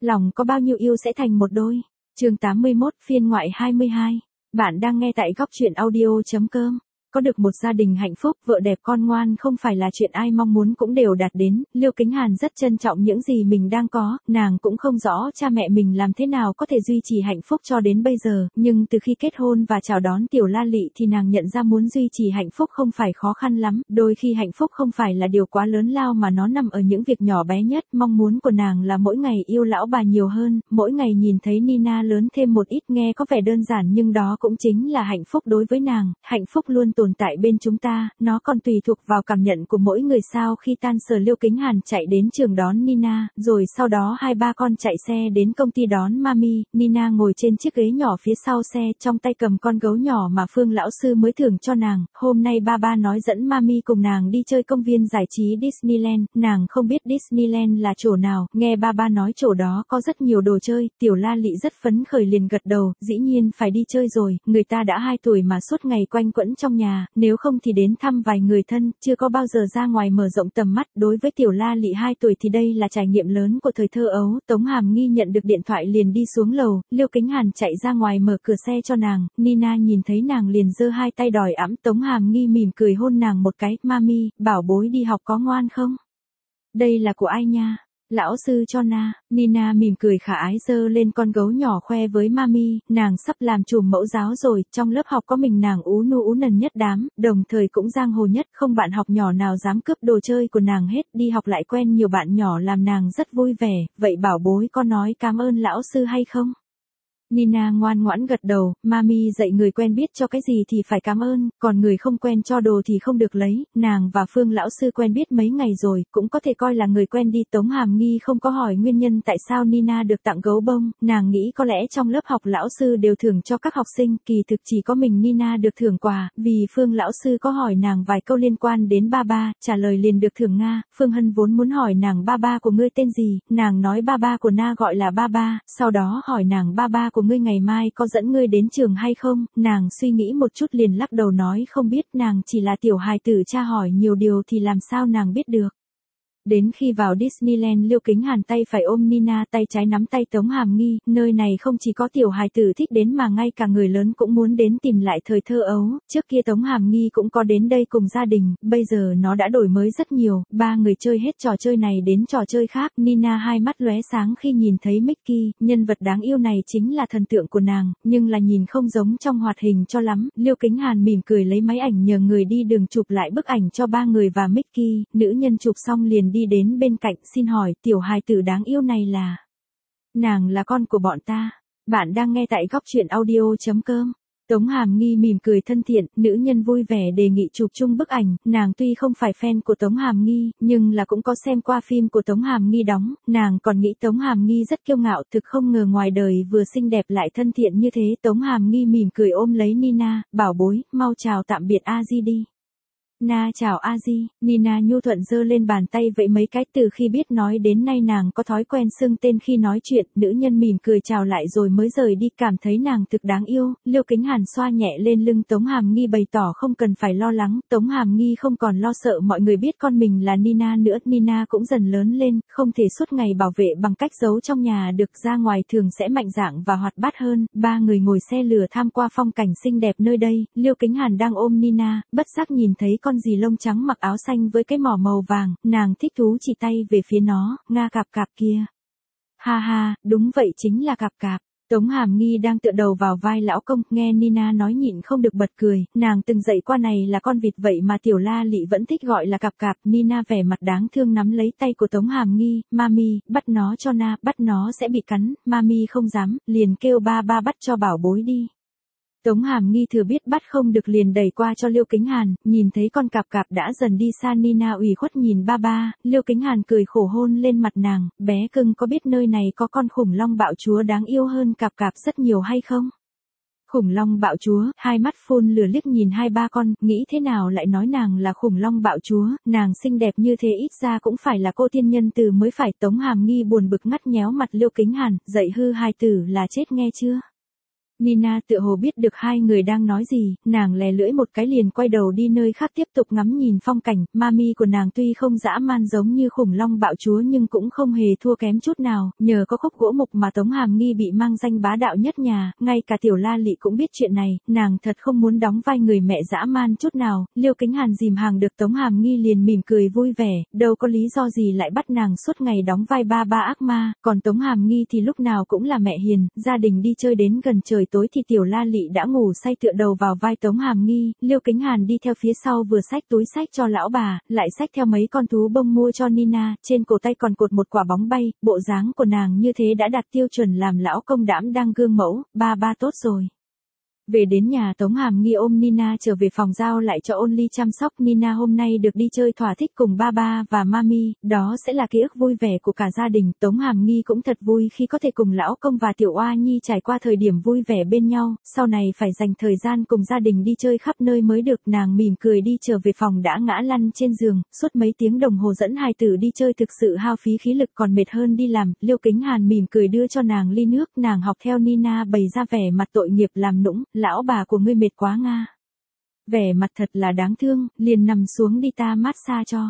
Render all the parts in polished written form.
lòng có bao nhiêu yêu sẽ thành một đôi. Chương 81 phiên ngoại 22. Bạn đang nghe tại góc truyện audio.com. Có được một gia đình hạnh phúc, vợ đẹp con ngoan không phải là chuyện ai mong muốn cũng đều đạt đến. Liêu Kính Hàn rất trân trọng những gì mình đang có, nàng cũng không rõ cha mẹ mình làm thế nào có thể duy trì hạnh phúc cho đến bây giờ, nhưng từ khi kết hôn và chào đón Tiểu La Lị thì nàng nhận ra muốn duy trì hạnh phúc không phải khó khăn lắm, đôi khi hạnh phúc không phải là điều quá lớn lao mà nó nằm ở những việc nhỏ bé nhất. Mong muốn của nàng là mỗi ngày yêu lão bà nhiều hơn, mỗi ngày nhìn thấy Nina lớn thêm một ít. Nghe có vẻ đơn giản nhưng đó cũng chính là hạnh phúc đối với nàng. Hạnh phúc luôn tồn tại bên chúng ta, nó còn tùy thuộc vào cảm nhận của mỗi người. Sau khi tan sở, Liêu Kính Hàn chạy đến trường đón Nina, rồi sau đó hai ba con chạy xe đến công ty đón Mami. Nina ngồi trên chiếc ghế nhỏ phía sau xe, trong tay cầm con gấu nhỏ mà Phương lão sư mới thưởng cho nàng. Hôm nay ba nói dẫn Mami cùng nàng đi chơi công viên giải trí Disneyland. Nàng không biết Disneyland là chỗ nào, nghe ba nói chỗ đó có rất nhiều đồ chơi. Tiểu La Lị rất phấn khởi liền gật đầu, dĩ nhiên phải đi chơi rồi, người ta đã 2 tuổi mà suốt ngày quanh quẩn trong nhà, nếu không thì đến thăm vài người thân, chưa có bao giờ ra ngoài mở rộng tầm mắt. Đối với Tiểu La Lị 2 tuổi thì đây là trải nghiệm lớn của thời thơ ấu. Tống Hàm Nghi nhận được điện thoại liền đi xuống lầu, Liêu Kính Hàn chạy ra ngoài mở cửa xe cho nàng. Nina nhìn thấy nàng liền giơ 2 tay đòi ẵm. Tống Hàm Nghi mỉm cười hôn nàng một cái. Mami, bảo bối đi học có ngoan không? Đây là của ai nha? Lão sư cho na. Nina mỉm cười khả ái giơ lên con gấu nhỏ khoe với Mami, nàng sắp làm trùm mẫu giáo rồi, trong lớp học có mình nàng ú nu ú nần nhất đám, đồng thời cũng giang hồ nhất, không bạn học nhỏ nào dám cướp đồ chơi của nàng hết. Đi học lại quen nhiều bạn nhỏ làm nàng rất vui vẻ. Vậy bảo bối có nói cảm ơn lão sư hay không? Nina ngoan ngoãn gật đầu. Mami dạy người quen biết cho cái gì thì phải cảm ơn, còn người không quen cho đồ thì không được lấy. Nàng và Phương lão sư quen biết mấy ngày rồi, cũng có thể coi là người quen đi. Tống Hàm Nghi không có hỏi nguyên nhân tại sao Nina được tặng gấu bông, nàng nghĩ có lẽ trong lớp học lão sư đều thưởng cho các học sinh, kỳ thực chỉ có mình Nina được thưởng quà, vì Phương lão sư có hỏi nàng vài câu liên quan đến ba, trả lời liền được thưởng Nga. Phương Hân vốn muốn hỏi nàng ba của ngươi tên gì, nàng nói ba của Na gọi là ba, sau đó hỏi nàng ba của ngươi ngày mai có dẫn ngươi đến trường hay không. Nàng suy nghĩ một chút liền lắc đầu nói không biết, nàng chỉ là tiểu hài tử, cha hỏi nhiều điều thì làm sao nàng biết được. Đến khi vào Disneyland, Liêu Kính Hàn tay phải ôm Nina, tay trái nắm tay Tống Hàm Nghi. Nơi này không chỉ có tiểu hài tử thích đến mà ngay cả người lớn cũng muốn đến tìm lại thời thơ ấu. Trước kia Tống Hàm Nghi cũng có đến đây cùng gia đình, bây giờ nó đã đổi mới rất nhiều. 3 người chơi hết trò chơi này đến trò chơi khác. Nina hai mắt lóe sáng khi nhìn thấy Mickey, nhân vật đáng yêu này chính là thần tượng của nàng, nhưng là nhìn không giống trong hoạt hình cho lắm. Liêu Kính Hàn mỉm cười lấy máy ảnh nhờ người đi đường chụp lại bức ảnh cho 3 người và Mickey. Nữ nhân chụp xong liền đi đến bên cạnh, xin hỏi tiểu hài tử đáng yêu này là? Nàng là con của bọn ta. Bạn đang nghe tại góc truyện audio.com. Tống Hàm Nghi mỉm cười thân thiện, nữ nhân vui vẻ đề nghị chụp chung bức ảnh. Nàng tuy không phải fan của Tống Hàm Nghi, nhưng là cũng có xem qua phim của Tống Hàm Nghi đóng. Nàng còn nghĩ Tống Hàm Nghi rất kiêu ngạo, thực không ngờ ngoài đời vừa xinh đẹp lại thân thiện như thế. Tống Hàm Nghi mỉm cười ôm lấy Nina, bảo bối, mau chào tạm biệt A Di đi. Na chào A Di. Nina nhu thuận giơ lên bàn tay vẫy mấy cái. Từ khi biết nói đến nay nàng có thói quen xưng tên khi nói chuyện. Nữ nhân mỉm cười chào lại rồi mới rời đi, cảm thấy nàng thực đáng yêu. Liêu Kính Hàn xoa nhẹ lên lưng Tống Hàm Nghi bày tỏ không cần phải lo lắng. Tống Hàm Nghi không còn lo sợ mọi người biết con mình là Nina nữa. Nina cũng dần lớn lên, không thể suốt ngày bảo vệ bằng cách giấu trong nhà được, ra ngoài thường sẽ mạnh dạn và hoạt bát hơn. 3 người ngồi xe lửa tham qua phong cảnh xinh đẹp nơi đây. Liêu Kính Hàn đang ôm Nina, bất giác nhìn thấy con gì lông trắng mặc áo xanh với cái mỏ màu vàng, nàng thích thú chỉ tay về phía nó. Nga, cạp cạp kia. Ha ha, đúng vậy chính là cạp cạp. Tống Hàm Nghi đang tựa đầu vào vai lão công, nghe Nina nói nhịn không được bật cười. Nàng từng dạy qua này là con vịt, vậy mà Tiểu La Lị vẫn thích gọi là cạp cạp. Nina vẻ mặt đáng thương nắm lấy tay của Tống Hàm Nghi. Mami, bắt nó cho Na, bắt nó sẽ bị cắn. Mami không dám, liền kêu ba bắt cho bảo bối đi. Tống Hàm Nghi thừa biết bắt không được liền đẩy qua cho Liêu Kính Hàn, nhìn thấy con cạp cạp đã dần đi xa. Nina ủy khuất nhìn ba, Liêu Kính Hàn cười khổ hôn lên mặt nàng, bé cưng có biết nơi này có con khủng long bạo chúa đáng yêu hơn cạp cạp rất nhiều hay không? Khủng long bạo chúa, hai mắt phun lửa liếc nhìn hai ba con, nghĩ thế nào lại nói nàng là khủng long bạo chúa, nàng xinh đẹp như thế ít ra cũng phải là cô tiên nhân từ mới phải. Tống Hàm Nghi buồn bực ngắt nhéo mặt Liêu Kính Hàn, dạy hư hài tử là chết nghe chưa? Nina tựa hồ biết được hai người đang nói gì, nàng lè lưỡi một cái liền quay đầu đi nơi khác tiếp tục ngắm nhìn phong cảnh. Mami của nàng tuy không dã man giống như khủng long bạo chúa nhưng cũng không hề thua kém chút nào, nhờ có khúc gỗ mục mà Tống Hàm Nghi bị mang danh bá đạo nhất nhà, ngay cả Tiểu La Lị cũng biết chuyện này, nàng thật không muốn đóng vai người mẹ dã man chút nào. Liêu Kính Hàn dìm hàng được Tống Hàm Nghi liền mỉm cười vui vẻ, đâu có lý do gì lại bắt nàng suốt ngày đóng vai ba ác ma, còn Tống Hàm Nghi thì lúc nào cũng là mẹ hiền. Gia đình đi chơi đến gần trời tối thì Tiểu La Lị đã ngủ say tựa đầu vào vai Tống Hàm Nghi, Liêu Kính Hàn đi theo phía sau vừa xách túi xách cho lão bà, lại xách theo mấy con thú bông mua cho Nina, trên cổ tay còn cột một quả bóng bay, bộ dáng của nàng như thế đã đạt tiêu chuẩn làm lão công đãm đang gương mẫu, ba tốt rồi. Về đến nhà Tống Hàm Nghi ôm Nina trở về phòng giao lại cho Only chăm sóc. Nina hôm nay được đi chơi thỏa thích cùng ba và mami, đó sẽ là ký ức vui vẻ của cả gia đình. Tống Hàm Nghi cũng thật vui khi có thể cùng lão công và Tiểu Oa Nhi trải qua thời điểm vui vẻ bên nhau, sau này phải dành thời gian cùng gia đình đi chơi khắp nơi mới được. Nàng mỉm cười đi trở về phòng đã ngã lăn trên giường, suốt mấy tiếng đồng hồ dẫn hài tử đi chơi thực sự hao phí khí lực còn mệt hơn đi làm. Liêu Kính Hàn mỉm cười đưa cho nàng ly nước, nàng học theo Nina bày ra vẻ mặt tội nghiệp làm nũng, lão bà của ngươi mệt quá nga. Vẻ mặt thật là đáng thương, liền nằm xuống đi ta massage cho.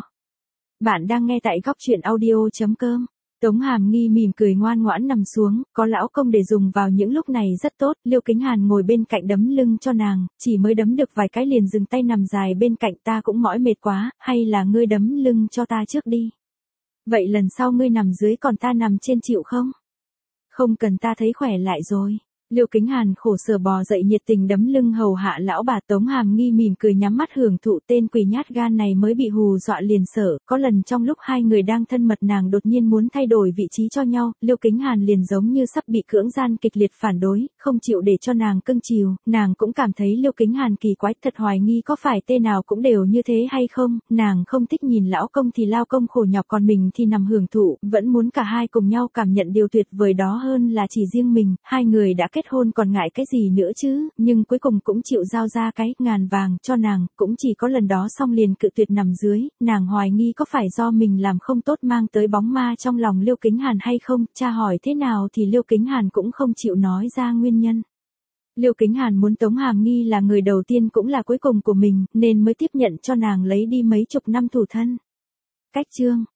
Bạn đang nghe tại góc truyện audio.com. Tống Hàm Nghi mỉm cười ngoan ngoãn nằm xuống, có lão công để dùng vào những lúc này rất tốt. Liêu Kính Hàn ngồi bên cạnh đấm lưng cho nàng, chỉ mới đấm được vài cái liền dừng tay nằm dài bên cạnh. Ta cũng mỏi mệt quá, hay là ngươi đấm lưng cho ta trước đi. Vậy lần sau ngươi nằm dưới còn ta nằm trên chịu không? Không cần, ta thấy khỏe lại rồi. Liêu Kính Hàn khổ sở bò dậy nhiệt tình đấm lưng hầu hạ lão bà. Tống Hàm Nghi mỉm cười nhắm mắt hưởng thụ, tên quỷ nhát gan này mới bị hù dọa liền sợ. Có lần trong lúc hai người đang thân mật nàng đột nhiên muốn thay đổi vị trí cho nhau, Liêu Kính Hàn liền giống như sắp bị cưỡng gian kịch liệt phản đối, không chịu để cho nàng cưng chiều. Nàng cũng cảm thấy Liêu Kính Hàn kỳ quái, thật hoài nghi có phải tên nào cũng đều như thế hay không. Nàng không thích nhìn lão công thì lao công khổ nhọc còn mình thì nằm hưởng thụ, vẫn muốn cả hai cùng nhau cảm nhận điều tuyệt vời đó hơn là chỉ riêng mình. Hai người đã kết hôn còn ngại cái gì nữa chứ, nhưng cuối cùng cũng chịu giao ra cái ngàn vàng cho nàng, cũng chỉ có lần đó xong liền cự tuyệt nằm dưới. Nàng hoài nghi có phải do mình làm không tốt mang tới bóng ma trong lòng Liêu Kính Hàn hay không, cha hỏi thế nào thì Liêu Kính Hàn cũng không chịu nói ra nguyên nhân. Liêu Kính Hàn muốn Tống Hàm Nghi là người đầu tiên cũng là cuối cùng của mình, nên mới tiếp nhận cho nàng lấy đi mấy chục năm thủ thân. Cách chương